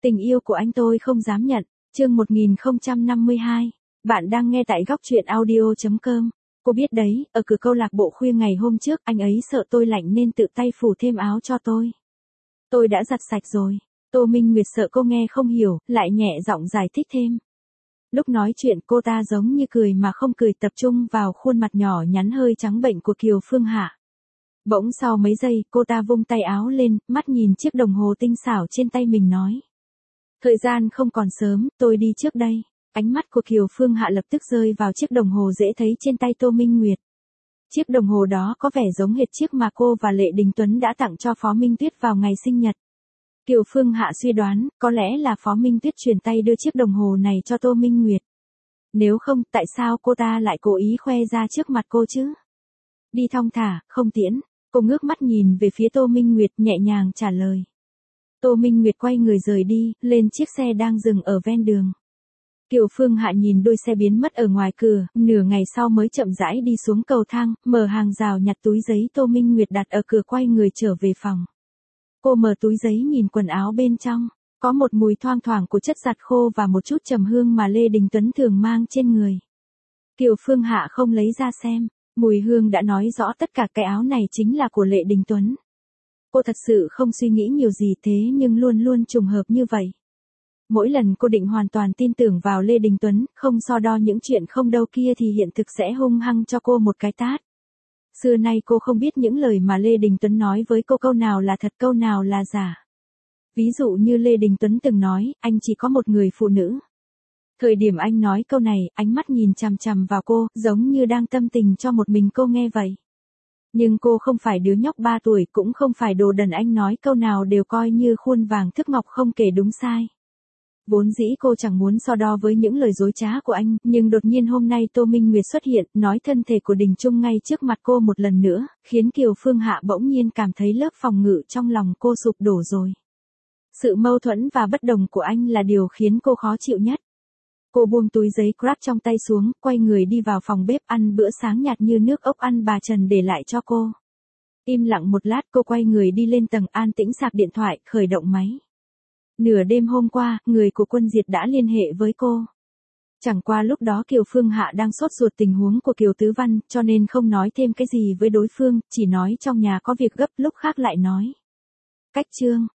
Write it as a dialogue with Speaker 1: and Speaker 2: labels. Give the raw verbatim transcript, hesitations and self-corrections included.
Speaker 1: Tình yêu của anh tôi không dám nhận. Chương một nghìn không trăm năm mươi hai. Bạn đang nghe tại góc truyện audio chấm com. Cô biết đấy, ở cửa câu lạc bộ khuya ngày hôm trước, anh ấy sợ tôi lạnh nên tự tay phủ thêm áo cho tôi. Tôi đã giặt sạch rồi. Tô Minh Nguyệt sợ cô nghe không hiểu, lại nhẹ giọng giải thích thêm. Lúc nói chuyện cô ta giống như cười mà không cười, tập trung vào khuôn mặt nhỏ nhắn hơi trắng bệnh của Kiều Phương Hạ. Bỗng sau mấy giây, cô ta vung tay áo lên, mắt nhìn chiếc đồng hồ tinh xảo trên tay mình nói. Thời gian không còn sớm, tôi đi trước đây. Ánh mắt của Kiều Phương Hạ lập tức rơi vào chiếc đồng hồ dễ thấy trên tay Tô Minh Nguyệt. Chiếc đồng hồ đó có vẻ giống hệt chiếc mà cô và Lệ Đình Tuấn đã tặng cho Phó Minh Tuyết vào ngày sinh nhật. Kiều Phương Hạ suy đoán, có lẽ là Phó Minh Tuyết truyền tay đưa chiếc đồng hồ này cho Tô Minh Nguyệt. Nếu không, tại sao cô ta lại cố ý khoe ra trước mặt cô chứ? Đi thong thả, không tiễn. Cô ngước mắt nhìn về phía Tô Minh Nguyệt, nhẹ nhàng trả lời. Tô Minh Nguyệt quay người rời đi, lên chiếc xe đang dừng ở ven đường. Kiều Phương Hạ nhìn đôi xe biến mất ở ngoài cửa, nửa ngày sau mới chậm rãi đi xuống cầu thang, mở hàng rào nhặt túi giấy Tô Minh Nguyệt đặt ở cửa, quay người trở về phòng. Cô mở túi giấy nhìn quần áo bên trong, có một mùi thoang thoảng của chất giặt khô và một chút trầm hương mà Lê Đình Tuấn thường mang trên người. Kiều Phương Hạ không lấy ra xem, mùi hương đã nói rõ tất cả, cái áo này chính là của Lệ Đình Tuấn. Cô thật sự không suy nghĩ nhiều gì, thế nhưng luôn luôn trùng hợp như vậy. Mỗi lần cô định hoàn toàn tin tưởng vào Lê Đình Tuấn, không so đo những chuyện không đâu kia thì hiện thực sẽ hung hăng cho cô một cái tát. Xưa nay cô không biết những lời mà Lê Đình Tuấn nói với cô câu nào là thật, câu nào là giả. Ví dụ như Lê Đình Tuấn từng nói, anh chỉ có một người phụ nữ. Thời điểm anh nói câu này, ánh mắt nhìn chằm chằm vào cô, giống như đang tâm tình cho một mình cô nghe vậy. Nhưng cô không phải đứa nhóc ba tuổi, cũng không phải đồ đần, anh nói câu nào đều coi như khuôn vàng thước ngọc, không kể đúng sai. Vốn dĩ cô chẳng muốn so đo với những lời dối trá của anh, nhưng đột nhiên hôm nay Tô Minh Nguyệt xuất hiện, nói thân thể của Đình Trung ngay trước mặt cô một lần nữa, khiến Kiều Phương Hạ bỗng nhiên cảm thấy lớp phòng ngự trong lòng cô sụp đổ rồi. Sự mâu thuẫn và bất đồng của anh là điều khiến cô khó chịu nhất. Cô buông túi giấy Grab trong tay xuống, quay người đi vào phòng bếp ăn bữa sáng nhạt như nước ốc ăn bà Trần để lại cho cô. Im lặng một lát, cô quay người đi lên tầng, an tĩnh sạc điện thoại, khởi động máy. Nửa đêm hôm qua, người của Quân Diệt đã liên hệ với cô. Chẳng qua lúc đó Kiều Phương Hạ đang sốt ruột tình huống của Kiều Tứ Văn, cho nên không nói thêm cái gì với đối phương, chỉ nói trong nhà có việc gấp, lúc khác lại nói. Cách chương.